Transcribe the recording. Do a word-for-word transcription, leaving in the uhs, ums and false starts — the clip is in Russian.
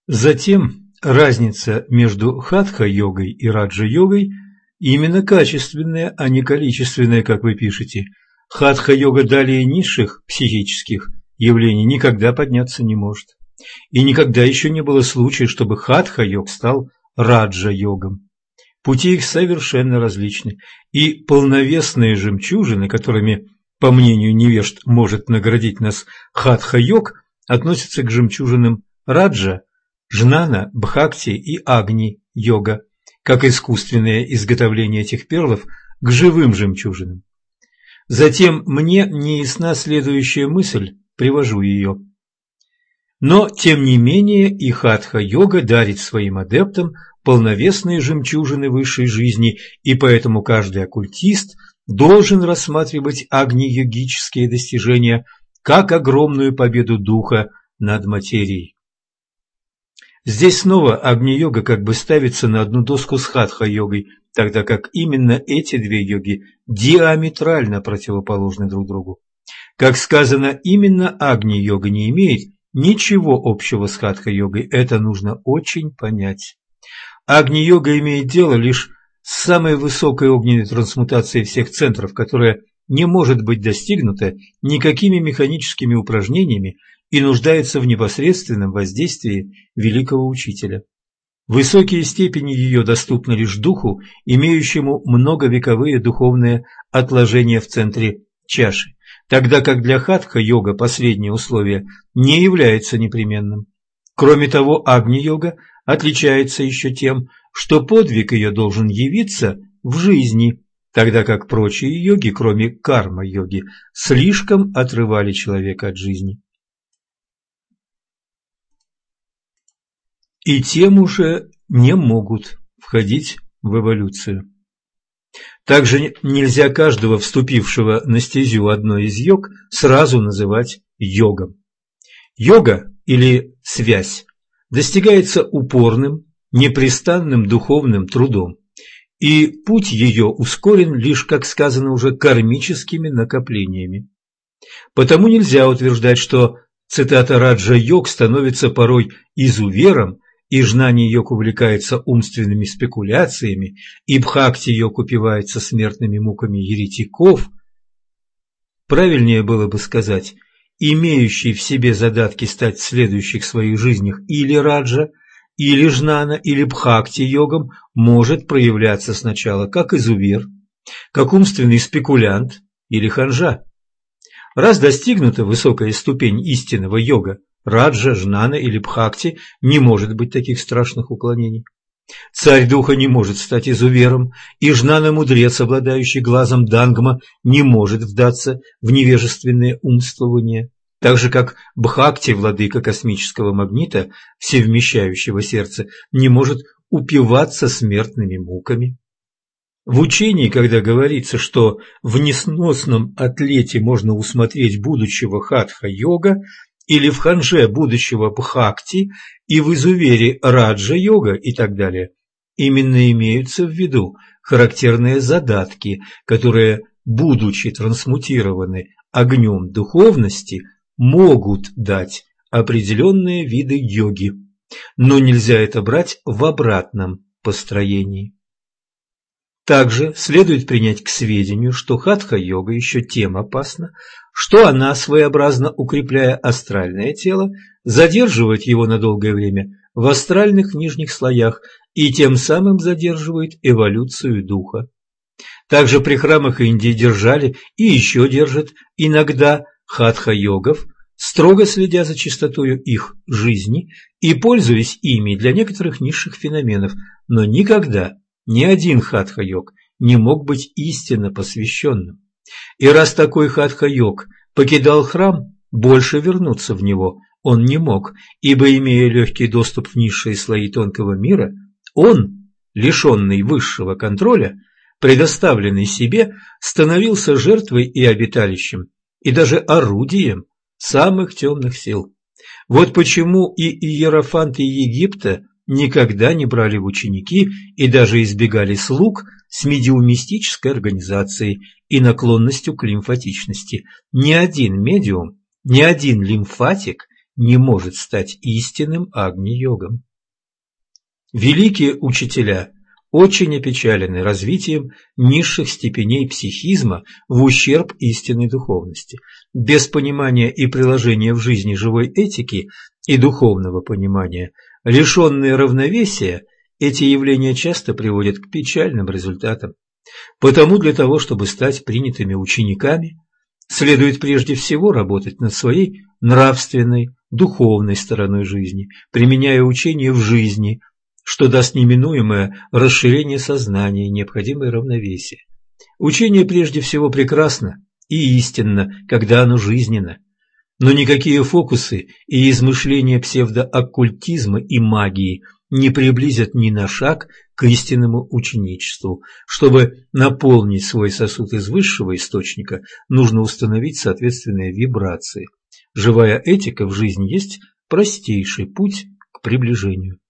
Затем разница между хатха-йогой и раджа-йогой именно качественная, а не количественная, как вы пишете. Хатха-йога далее низших психических явлений никогда подняться не может. И никогда еще не было случая, чтобы хатха-йог стал раджа-йогом. Пути их совершенно различны, и полновесные жемчужины, которыми, по мнению невежд, может наградить нас хатха-йог, относятся к жемчужинам раджа, жнана, бхакти и агни-йога, как искусственное изготовление этих перлов к живым жемчужинам. Затем мне не ясна следующая мысль, привожу ее. Но, тем не менее, и хатха-йога дарит своим адептам полновесные жемчужины высшей жизни, и поэтому каждый оккультист должен рассматривать агни-йогические достижения как огромную победу духа над материей. Здесь снова агни-йога как бы ставится на одну доску с хатха-йогой, тогда как именно эти две йоги диаметрально противоположны друг другу. Как сказано, именно агни-йога не имеет ничего общего с хатха-йогой, это нужно очень понять. Агни-йога имеет дело лишь с самой высокой огненной трансмутацией всех центров, которая не может быть достигнута никакими механическими упражнениями и нуждается в непосредственном воздействии великого учителя. Высокие степени ее доступны лишь духу, имеющему многовековые духовные отложения в центре чаши, тогда как для хатха-йога последнее условие не является непременным. Кроме того, агни-йога отличается еще тем, что подвиг ее должен явиться в жизни, тогда как прочие йоги, кроме карма-йоги, слишком отрывали человека от жизни. И тем уже не могут входить в эволюцию. Также нельзя каждого вступившего на стезю одной из йог сразу называть йогом. Йога или связь достигается упорным, непрестанным духовным трудом, и путь ее ускорен лишь, как сказано уже, кармическими накоплениями. Потому нельзя утверждать, что, цитата, раджа-йог становится порой изувером, и жнани-йог увлекается умственными спекуляциями, и бхакти-йог упивается смертными муками еретиков. Правильнее было бы сказать, имеющий в себе задатки стать в следующих своих жизнях или раджа, или жнана, или бхакти-йогом, может проявляться сначала как изувер, как умственный спекулянт или ханжа. Раз достигнута высокая ступень истинного йога, раджа, жнана или бхакти, не может быть таких страшных уклонений. Царь духа не может стать изувером, и жнана-мудрец, обладающий глазом дангма, не может вдаться в невежественное умствование, так же как бхакти, владыка космического магнита, всевмещающего сердце, не может упиваться смертными муками. В учении, когда говорится, что в несносном атлете можно усмотреть будущего хатха-йога, или в ханже будущего бхакти, и в изувере раджа-йога и так далее, именно имеются в виду характерные задатки, которые, будучи трансмутированы огнем духовности, могут дать определенные виды йоги, но нельзя это брать в обратном построении. Также следует принять к сведению, что хатха-йога еще тем опасна, что она, своеобразно укрепляя астральное тело, задерживает его на долгое время в астральных нижних слоях и тем самым задерживает эволюцию духа. Также при храмах Индии держали и еще держат иногда хатха-йогов, строго следя за чистотою их жизни и пользуясь ими для некоторых низших феноменов, но никогда ни один хатха-йог не мог быть истинно посвященным. И раз такой хатха-йог покидал храм, больше вернуться в него он не мог, ибо, имея легкий доступ в низшие слои тонкого мира, он, лишенный высшего контроля, предоставленный себе, становился жертвой и обиталищем, и даже орудием самых темных сил. Вот почему и иерофанты Египта никогда не брали в ученики и даже избегали слуг с медиумистической организацией и наклонностью к лимфатичности. Ни один медиум, ни один лимфатик не может стать истинным Агни-йогом. Великие учителя очень опечалены развитием низших степеней психизма в ущерб истинной духовности. Без понимания и приложения в жизни живой этики и духовного понимания, лишенные равновесия, эти явления часто приводят к печальным результатам. Потому для того, чтобы стать принятыми учениками, следует прежде всего работать над своей нравственной, духовной стороной жизни, применяя учение в жизни, что даст неминуемое расширение сознания и необходимое равновесие. Учение прежде всего прекрасно и истинно, когда оно жизненно, но никакие фокусы и измышления псевдооккультизма и магии не приблизят ни на шаг к истинному ученичеству. Чтобы наполнить свой сосуд из высшего источника, нужно установить соответственные вибрации. Живая этика в жизни есть простейший путь к приближению.